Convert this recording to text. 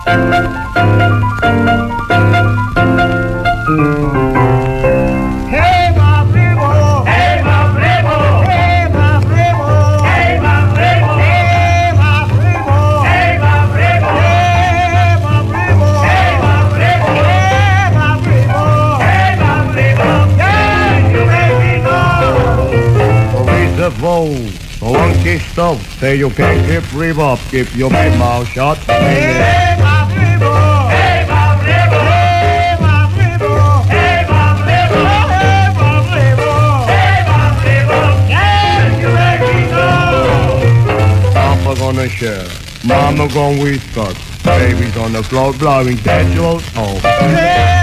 Monkey stuff, say you can't keep reverb, keep your big mouth shut. Hey, my primo! Hey, my primo! Hey, my primo! Hey, my primo! Hey, my primo! Hey, my primo! Can you make me know? Papa gonna share, Mama gonna whisper, baby's on the floor blowing casual song. Hey!